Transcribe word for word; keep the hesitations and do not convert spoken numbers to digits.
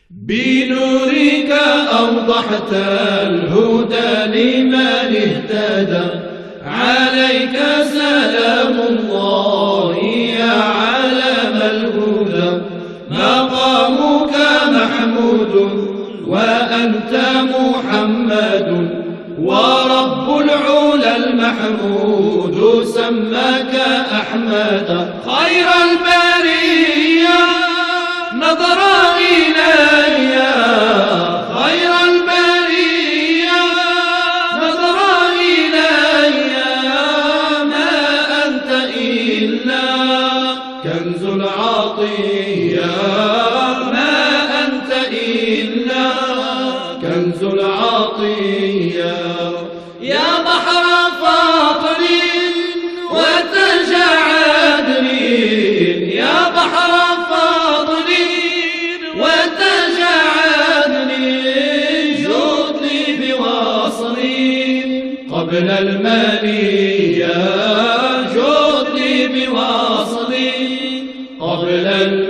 بنورك أوضحت الهدى لمن اهتدى، عليك سلام الله يا علم الهدى. مقامك محمود وأنت محمد، ورب العلا المحمود سماك أحمد. خير البرية نظر إلي، خير البرية نظر إلي، ما أنت إلا كنز العطية، ما أنت إلا كنز العطية. يا بحر فاطر وتجعدني، يا بحر فاطر وتجعدني، جودني بوصلي قبل المنية، جودني بوصلي قبل المنية.